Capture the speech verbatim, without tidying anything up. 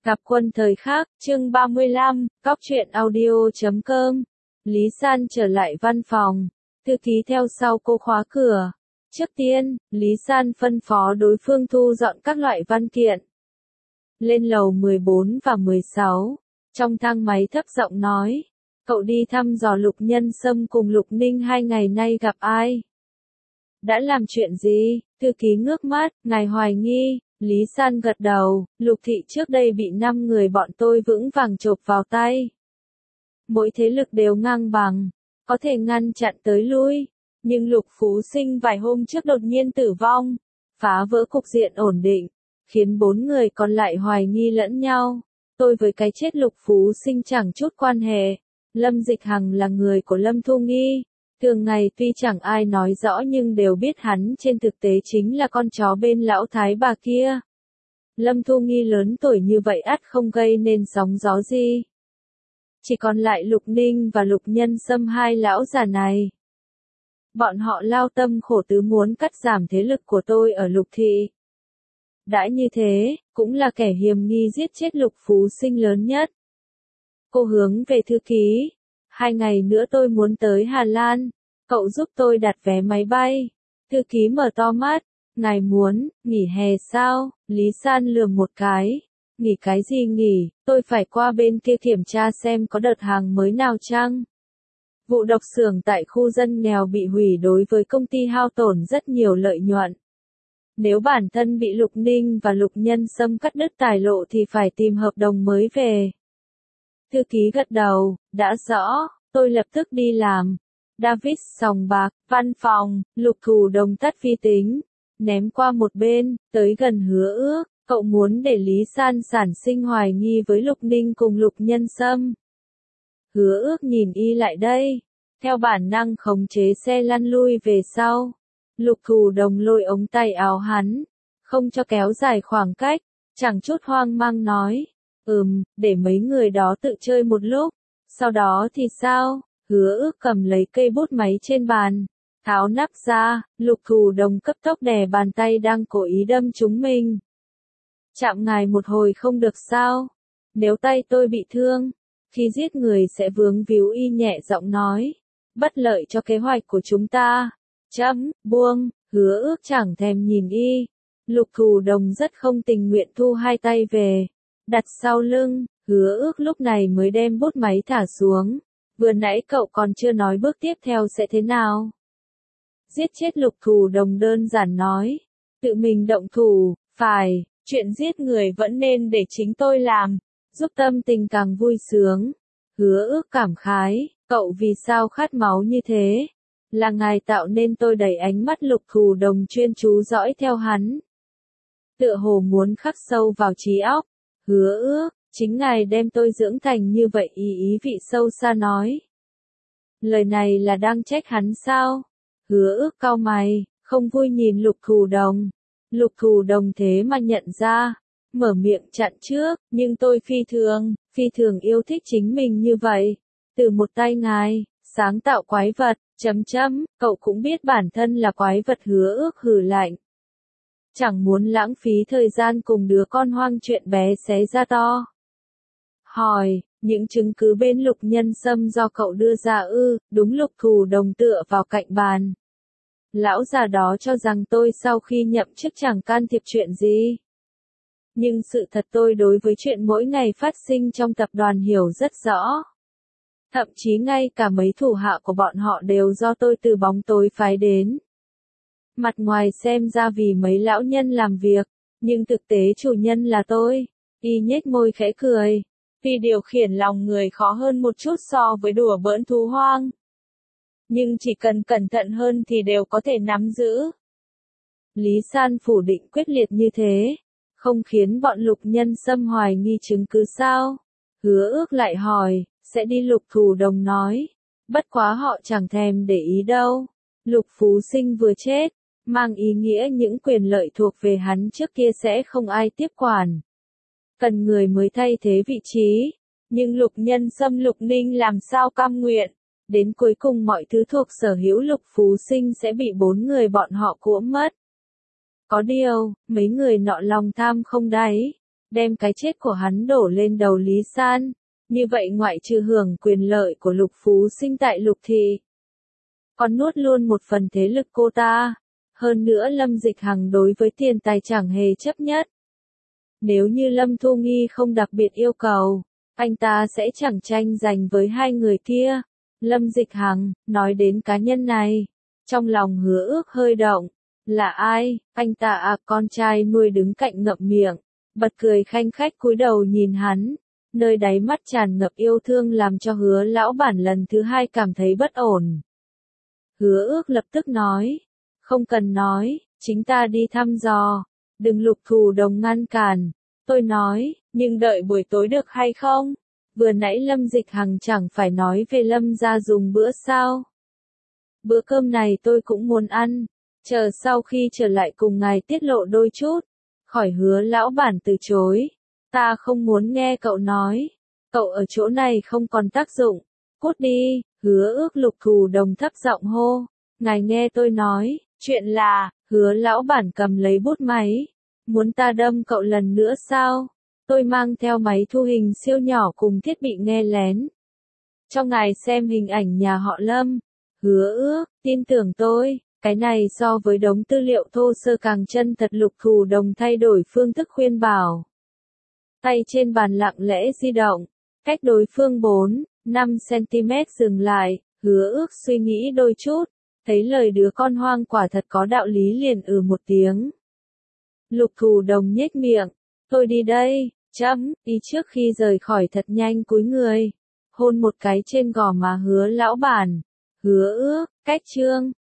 Gặp quân thời khắc, chương ba mươi lăm, góc truyện audio chấm com. Lý San trở lại văn phòng, thư ký theo sau cô khóa cửa. Trước tiên, Lý San phân phó đối phương thu dọn các loại văn kiện. Lên lầu mười bốn và mười sáu, trong thang máy thấp giọng nói, cậu đi thăm dò Lục Nhân Sâm cùng Lục Ninh hai ngày nay gặp ai? Đã làm chuyện gì? Thư ký ngước mắt, ngài hoài nghi. Lý San gật đầu, Lục thị trước đây bị năm người bọn tôi vững vàng chộp vào tay. Mỗi thế lực đều ngang bằng, có thể ngăn chặn tới lui, nhưng Lục Phú Sinh vài hôm trước đột nhiên tử vong, phá vỡ cục diện ổn định, khiến bốn người còn lại hoài nghi lẫn nhau. Tôi với cái chết Lục Phú Sinh chẳng chút quan hệ, Lâm Dịch Hằng là người của Lâm Thu Nghi. Thường ngày tuy chẳng ai nói rõ nhưng đều biết hắn trên thực tế chính là con chó bên lão thái bà kia. Lâm Thu Nghi lớn tuổi như vậy ắt không gây nên sóng gió gì. Chỉ còn lại Lục Ninh và Lục Nhân Sâm hai lão già này. Bọn họ lao tâm khổ tứ muốn cắt giảm thế lực của tôi ở Lục thị. Đã như thế, cũng là kẻ hiềm nghi giết chết Lục Phú Sinh lớn nhất. Cô hướng về thư ký. Hai ngày nữa tôi muốn tới Hà Lan, cậu giúp tôi đặt vé máy bay. Thư ký mở to mắt, ngài muốn, nghỉ hè sao? Lý San lườm một cái, nghỉ cái gì nghỉ, tôi phải qua bên kia kiểm tra xem có đợt hàng mới nào chăng. Vụ độc xưởng tại khu dân nghèo bị hủy đối với công ty hao tổn rất nhiều lợi nhuận. Nếu bản thân bị Lục Ninh và Lục Nhân Sâm cắt đứt tài lộ thì phải tìm hợp đồng mới về. Thư ký gật đầu, đã rõ, tôi lập tức đi làm. David sòng bạc, văn phòng, Lục Cửu Đồng tắt vi tính, ném qua một bên, tới gần Hứa Ước, cậu muốn để Lý San sản sinh hoài nghi với Lục Ninh cùng Lục Nhân Sâm. Hứa Ước nhìn y lại đây, theo bản năng khống chế xe lăn lui về sau. Lục Cửu Đồng lôi ống tay áo hắn, không cho kéo dài khoảng cách, chẳng chút hoang mang nói. Ừm, để mấy người đó tự chơi một lúc, sau đó thì sao? Hứa Ước cầm lấy cây bút máy trên bàn, tháo nắp ra, Lục Cửu Đồng cấp tốc đè bàn tay đang cố ý đâm chúng mình. Chạm ngài một hồi không được sao? Nếu tay tôi bị thương, khi giết người sẽ vướng víu, y nhẹ giọng nói, bất lợi cho kế hoạch của chúng ta. Chấm, buông, Hứa Ước chẳng thèm nhìn y. Lục Cửu Đồng rất không tình nguyện thu hai tay về, đặt sau lưng. Hứa Ước lúc này mới đem bút máy thả xuống. Vừa nãy cậu còn chưa nói bước tiếp theo sẽ thế nào? Giết chết Lục Cửu Đồng đơn giản nói. Tự mình động thủ, phải, chuyện giết người vẫn nên để chính tôi làm, giúp tâm tình càng vui sướng. Hứa Ước cảm khái, cậu vì sao khát máu như thế? Là ngài tạo nên tôi đẩy ánh mắt Lục Cửu Đồng chuyên chú dõi theo hắn. Tựa hồ muốn khắc sâu vào trí óc. Hứa Ước, chính ngài đem tôi dưỡng thành như vậy, ý ý vị sâu xa nói. Lời này là đang trách hắn sao? Hứa Ước cau mày, không vui nhìn Lục Cửu Đồng. Lục Cửu Đồng thế mà nhận ra, mở miệng chặn trước, nhưng tôi phi thường, phi thường yêu thích chính mình như vậy. Từ một tay ngài, sáng tạo quái vật, chấm chấm, cậu cũng biết bản thân là quái vật. Hứa Ước hừ lạnh. Chẳng muốn lãng phí thời gian cùng đứa con hoang chuyện bé xé ra to. Hỏi, những chứng cứ bên Lục Nhân Sâm do cậu đưa ra ư? Đúng. Lục Cửu Đồng tựa vào cạnh bàn. Lão già đó cho rằng tôi sau khi nhậm chức chẳng can thiệp chuyện gì. Nhưng sự thật tôi đối với chuyện mỗi ngày phát sinh trong tập đoàn hiểu rất rõ. Thậm chí ngay cả mấy thủ hạ của bọn họ đều do tôi từ bóng tối phái đến. Mặt ngoài xem ra vì mấy lão nhân làm việc, nhưng thực tế chủ nhân là tôi. Y nhếch môi khẽ cười. Vì điều khiển lòng người khó hơn một chút so với đùa bỡn thú hoang. Nhưng chỉ cần cẩn thận hơn thì đều có thể nắm giữ. Lý San phủ định quyết liệt như thế, không khiến bọn Lục Nhân Sâm hoài nghi chứng cứ sao? Hứa Ước lại hỏi, sẽ đi. Lục Cửu Đồng nói, bất quá họ chẳng thèm để ý đâu. Lục Phú Sinh vừa chết, mang ý nghĩa những quyền lợi thuộc về hắn trước kia sẽ không ai tiếp quản. Cần người mới thay thế vị trí, nhưng Lục Nhân Sâm Lục Ninh làm sao cam nguyện, đến cuối cùng mọi thứ thuộc sở hữu Lục Phú Sinh sẽ bị bốn người bọn họ cuỗm mất. Có điều, mấy người nọ lòng tham không đáy, đem cái chết của hắn đổ lên đầu Lý San. Như vậy ngoại trừ hưởng quyền lợi của Lục Phú Sinh tại Lục Thị, còn nuốt luôn một phần thế lực cô ta. Hơn nữa Lâm Dịch Hằng đối với tiền tài chẳng hề chấp nhất. Nếu như Lâm Thu Nghi không đặc biệt yêu cầu, anh ta sẽ chẳng tranh giành với hai người kia. Lâm Dịch Hằng, nói đến cá nhân này, trong lòng Hứa Ước hơi động. Là ai? Anh ta à, con trai nuôi đứng cạnh ngậm miệng, bật cười khanh khách cúi đầu nhìn hắn. Nơi đáy mắt tràn ngập yêu thương làm cho Hứa lão bản lần thứ hai cảm thấy bất ổn. Hứa Ước lập tức nói, không cần nói, chính ta đi thăm dò, đừng Lục Thù Đồng ngăn cản. Tôi nói, nhưng đợi buổi tối được hay không? Vừa nãy Lâm Dịch Hằng chẳng phải nói về Lâm gia dùng bữa sao? Bữa cơm này tôi cũng muốn ăn, chờ sau khi trở lại cùng ngài tiết lộ đôi chút. Khỏi Hứa lão bản từ chối, ta không muốn nghe cậu nói, cậu ở chỗ này không còn tác dụng, cút đi. Hứa Ước Lục Thù Đồng thấp giọng hô, ngài nghe tôi nói, chuyện là, Hứa lão bản cầm lấy bút máy, muốn ta đâm cậu lần nữa sao? Tôi mang theo máy thu hình siêu nhỏ cùng thiết bị nghe lén. Cho ngài xem hình ảnh nhà họ Lâm. Hứa Ước, tin tưởng tôi, cái này so với đống tư liệu thô sơ càng chân thật. Lục Thù Đồng thay đổi phương thức khuyên bảo. Tay trên bàn lặng lẽ di động, cách đối phương bốn, năm xăng-ti-mét dừng lại. Hứa Ước suy nghĩ đôi chút, thấy lời đứa con hoang quả thật có đạo lý liền ừ một tiếng. Lục Thù Đồng nhếch miệng, tôi đi đây, chấm, đi. Trước khi rời khỏi thật nhanh cúi người, hôn một cái trên gò má Hứa lão bản. Hứa Ước, cách chương